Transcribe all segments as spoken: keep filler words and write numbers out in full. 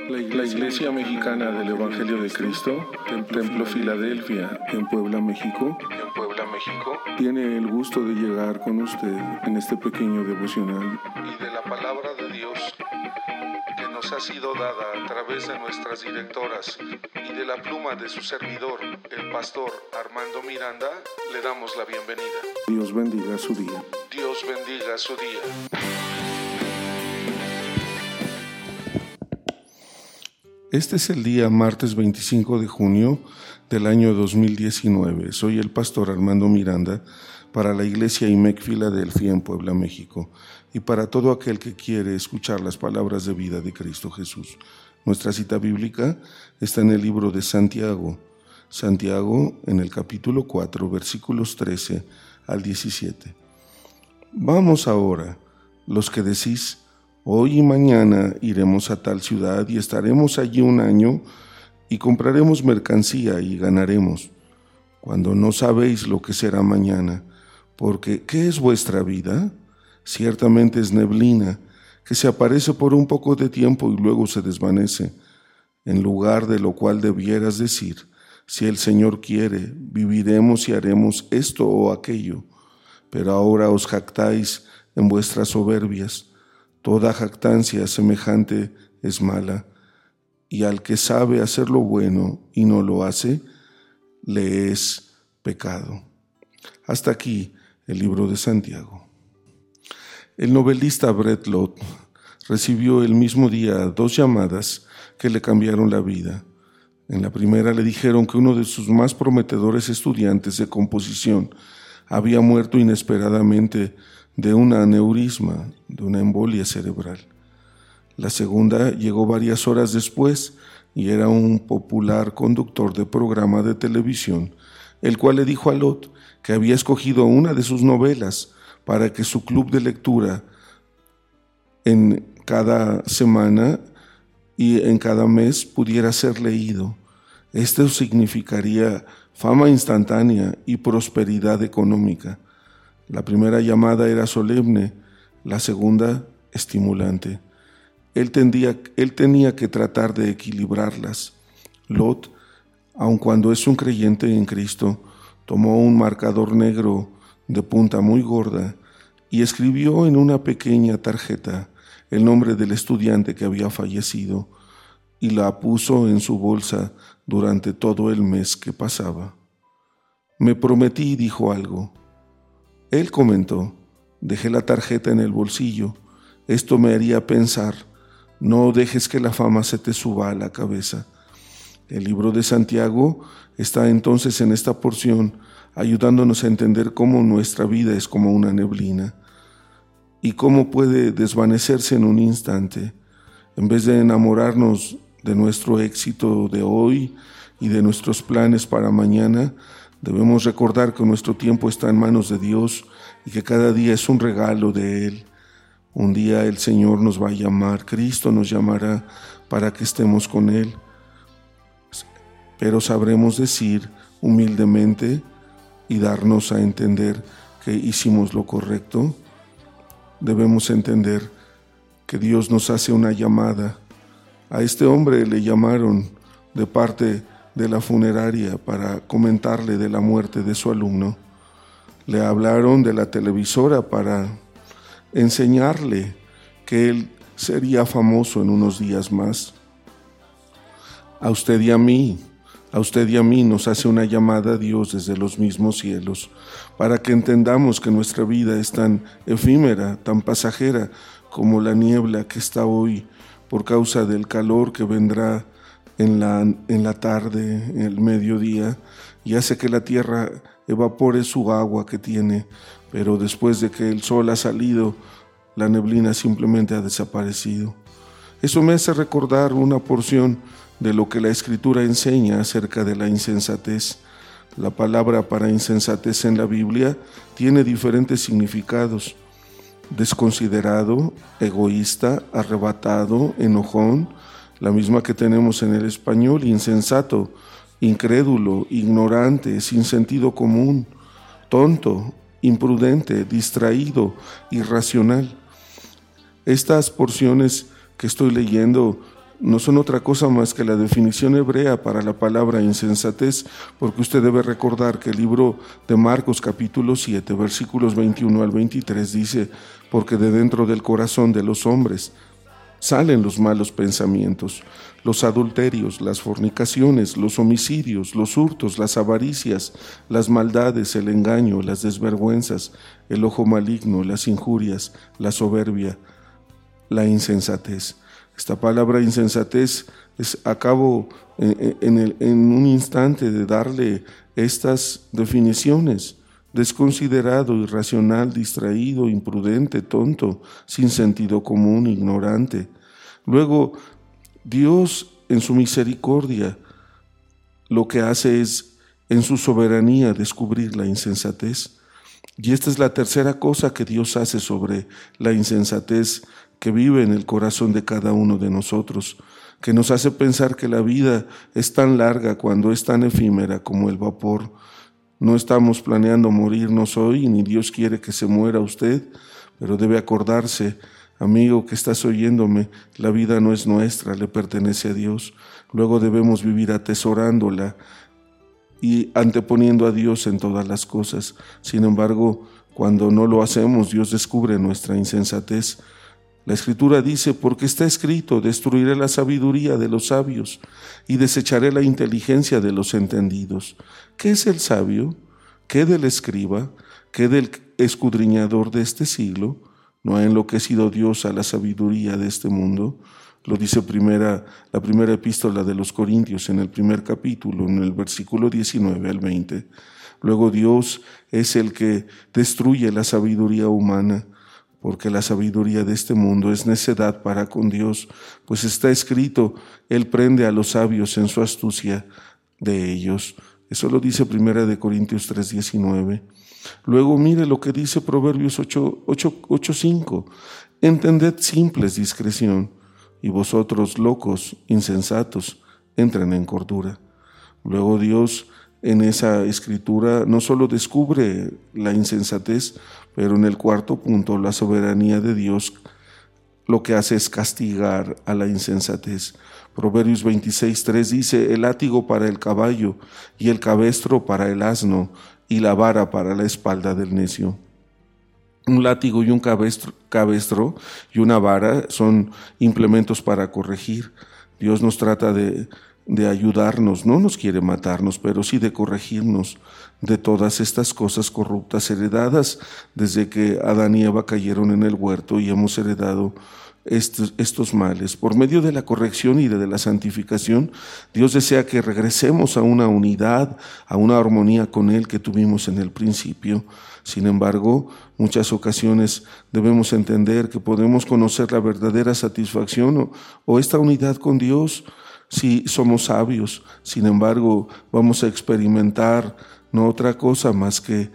La Iglesia Mexicana del Evangelio de Cristo, Templo Filadelfia, en Puebla, México, en Puebla, México, tiene el gusto de llegar con usted en este pequeño devocional y de la palabra de Dios que nos ha sido dada a través de nuestras directoras y de la pluma de su servidor, el pastor Armando Miranda. Le damos la bienvenida. Dios bendiga su día. Dios bendiga su día. Este es el día martes veinticinco de junio del año dos mil diecinueve. Soy el pastor Armando Miranda para la Iglesia I M E C Filadelfia en Puebla, México, y para todo aquel que quiere escuchar las palabras de vida de Cristo Jesús. Nuestra cita bíblica está en el libro de Santiago. Santiago en el capítulo cuatro, versículos trece al diecisiete. Vamos ahora, los que decís, hoy y mañana iremos a tal ciudad y estaremos allí un año y compraremos mercancía y ganaremos, cuando no sabéis lo que será mañana, porque ¿qué es vuestra vida? Ciertamente es neblina, que se aparece por un poco de tiempo y luego se desvanece, en lugar de lo cual debieras decir, si el Señor quiere, viviremos y haremos esto o aquello, pero ahora os jactáis en vuestras soberbias. Toda jactancia semejante es mala, y al que sabe hacer lo bueno y no lo hace, le es pecado. Hasta aquí el libro de Santiago. El novelista Brett Lott recibió el mismo día dos llamadas que le cambiaron la vida. En la primera le dijeron que uno de sus más prometedores estudiantes de composición había muerto inesperadamente de un aneurisma, de una embolia cerebral. La segunda llegó varias horas después y era un popular conductor de programa de televisión, el cual le dijo a Lot que había escogido una de sus novelas para que su club de lectura en cada semana y en cada mes pudiera ser leído. Esto significaría fama instantánea y prosperidad económica. La primera llamada era solemne, la segunda estimulante. Él, tendía, él tenía que tratar de equilibrarlas. Lot, aun cuando es un creyente en Cristo, tomó un marcador negro de punta muy gorda y escribió en una pequeña tarjeta el nombre del estudiante que había fallecido y la puso en su bolsa durante todo el mes que pasaba. Me prometí, dijo algo. Él comentó, dejé la tarjeta en el bolsillo. Esto me haría pensar, no dejes que la fama se te suba a la cabeza. El libro de Santiago está entonces en esta porción, ayudándonos a entender cómo nuestra vida es como una neblina y cómo puede desvanecerse en un instante. En vez de enamorarnos de nuestro éxito de hoy y de nuestros planes para mañana, debemos recordar que nuestro tiempo está en manos de Dios y que cada día es un regalo de Él. Un día el Señor nos va a llamar, Cristo nos llamará para que estemos con Él. Pero sabremos decir humildemente y darnos a entender que hicimos lo correcto. Debemos entender que Dios nos hace una llamada. A este hombre le llamaron de parte de la funeraria para comentarle de la muerte de su alumno. Le hablaron de la televisora para enseñarle que él sería famoso en unos días más. A usted y a mí, a usted y a mí nos hace una llamada a Dios desde los mismos cielos para que entendamos que nuestra vida es tan efímera, tan pasajera como la niebla que está hoy por causa del calor que vendrá En la, en la tarde, en el mediodía, y hace que la tierra evapore su agua que tiene, pero después de que el sol ha salido, la neblina simplemente ha desaparecido. Eso me hace recordar una porción de lo que la Escritura enseña acerca de la insensatez. La palabra para insensatez en la Biblia tiene diferentes significados: desconsiderado, egoísta, arrebatado, enojón, la misma que tenemos en el español, insensato, incrédulo, ignorante, sin sentido común, tonto, imprudente, distraído, irracional. Estas porciones que estoy leyendo no son otra cosa más que la definición hebrea para la palabra insensatez, porque usted debe recordar que el libro de Marcos capítulo siete, versículos veintiuno al veintitrés dice, porque de dentro del corazón de los hombres salen los malos pensamientos, los adulterios, las fornicaciones, los homicidios, los hurtos, las avaricias, las maldades, el engaño, las desvergüenzas, el ojo maligno, las injurias, la soberbia, la insensatez. Esta palabra insensatez es, acabo en, en, el, en un instante de darle estas definiciones: desconsiderado, irracional, distraído, imprudente, tonto, sin sentido común, ignorante. Luego, Dios en su misericordia lo que hace es, en su soberanía, descubrir la insensatez. Y esta es la tercera cosa que Dios hace sobre la insensatez que vive en el corazón de cada uno de nosotros, que nos hace pensar que la vida es tan larga cuando es tan efímera como el vapor. No estamos planeando morirnos hoy, ni Dios quiere que se muera usted, pero debe acordarse, amigo que estás oyéndome, la vida no es nuestra, le pertenece a Dios. Luego debemos vivir atesorándola y anteponiendo a Dios en todas las cosas. Sin embargo, cuando no lo hacemos, Dios descubre nuestra insensatez. La Escritura dice, porque está escrito, destruiré la sabiduría de los sabios y desecharé la inteligencia de los entendidos. ¿Qué es el sabio? ¿Qué del escriba? ¿Qué del escudriñador de este siglo? ¿No ha enloquecido Dios a la sabiduría de este mundo? Lo dice primera, la primera epístola de los Corintios en el primer capítulo, en el versículo diecinueve al veinte. Luego Dios es el que destruye la sabiduría humana, porque la sabiduría de este mundo es necedad para con Dios, pues está escrito, Él prende a los sabios en su astucia de ellos. Eso lo dice primera de Corintios tres diecinueve. Luego mire lo que dice Proverbios ocho cinco. Entended simples discreción, y vosotros locos, insensatos, entren en cordura. Luego Dios en esa escritura no solo descubre la insensatez, pero en el cuarto punto, la soberanía de Dios lo que hace es castigar a la insensatez. Proverbios veintiséis tres dice, el látigo para el caballo y el cabestro para el asno y la vara para la espalda del necio. Un látigo y un cabestro, cabestro y una vara son implementos para corregir. Dios nos trata de, de ayudarnos, no nos quiere matarnos, pero sí de corregirnos de todas estas cosas corruptas heredadas desde que Adán y Eva cayeron en el huerto y hemos heredado estos, estos males. Por medio de la corrección y de la santificación, Dios desea que regresemos a una unidad, a una armonía con Él que tuvimos en el principio. Sin embargo, muchas ocasiones debemos entender que podemos conocer la verdadera satisfacción o, o esta unidad con Dios si somos sabios. Sin embargo, vamos a experimentar no otra cosa más que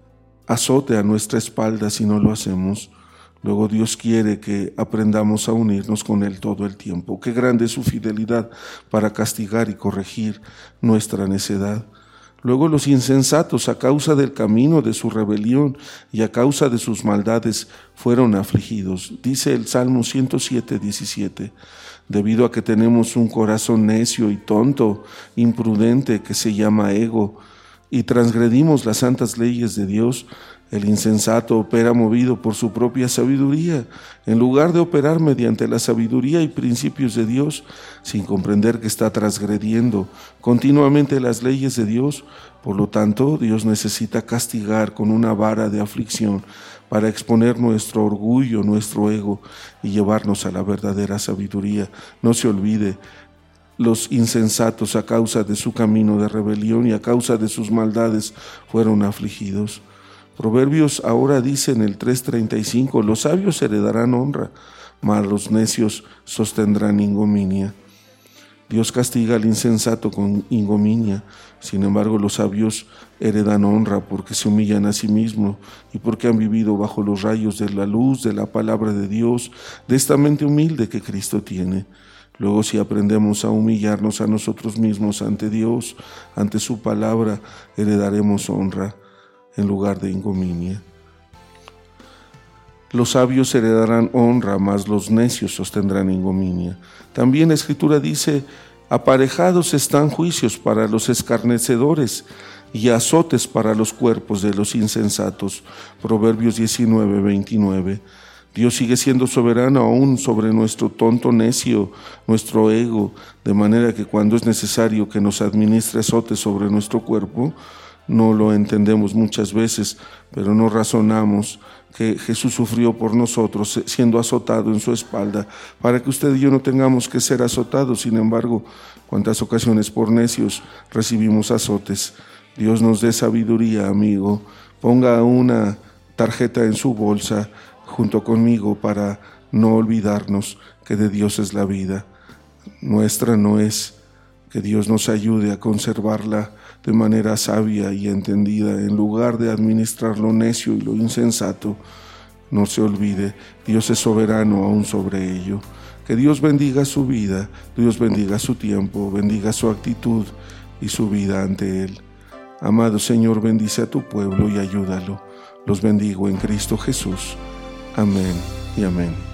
azote a nuestra espalda si no lo hacemos. Luego Dios quiere que aprendamos a unirnos con Él todo el tiempo. Qué grande es su fidelidad para castigar y corregir nuestra necedad. Luego los insensatos, a causa del camino de su rebelión y a causa de sus maldades, fueron afligidos. Dice el Salmo ciento siete, diecisiete. Debido a que tenemos un corazón necio y tonto, imprudente, que se llama ego, y transgredimos las santas leyes de Dios, el insensato opera movido por su propia sabiduría, en lugar de operar mediante la sabiduría y principios de Dios, sin comprender que está transgrediendo continuamente las leyes de Dios. Por lo tanto, Dios necesita castigar con una vara de aflicción para exponer nuestro orgullo, nuestro ego y llevarnos a la verdadera sabiduría. No se olvide, los insensatos a causa de su camino de rebelión y a causa de sus maldades fueron afligidos. Proverbios ahora dice en el tres treinta y cinco, los sabios heredarán honra, mas los necios sostendrán ignominia. Dios castiga al insensato con ignominia, sin embargo los sabios heredan honra porque se humillan a sí mismos y porque han vivido bajo los rayos de la luz, de la palabra de Dios, de esta mente humilde que Cristo tiene. Luego, si aprendemos a humillarnos a nosotros mismos ante Dios, ante su palabra, heredaremos honra en lugar de ignominia. Los sabios heredarán honra, mas los necios sostendrán ignominia. También la Escritura dice: aparejados están juicios para los escarnecedores y azotes para los cuerpos de los insensatos. Proverbios diecinueve, veintinueve. Dios sigue siendo soberano aún sobre nuestro tonto necio, nuestro ego, de manera que cuando es necesario que nos administre azotes sobre nuestro cuerpo, no lo entendemos muchas veces, pero no razonamos que Jesús sufrió por nosotros, siendo azotado en su espalda, para que usted y yo no tengamos que ser azotados. Sin embargo, cuántas ocasiones por necios recibimos azotes. Dios nos dé sabiduría, amigo. Ponga una tarjeta en su bolsa junto conmigo para no olvidarnos que de Dios es la vida. Nuestra no es. Que Dios nos ayude a conservarla de manera sabia y entendida, en lugar de administrar lo necio y lo insensato. No se olvide, Dios es soberano aún sobre ello. Que Dios bendiga su vida, Dios bendiga su tiempo, bendiga su actitud y su vida ante Él. Amado Señor, bendice a tu pueblo y ayúdalo. Los bendigo en Cristo Jesús. Amén y amén.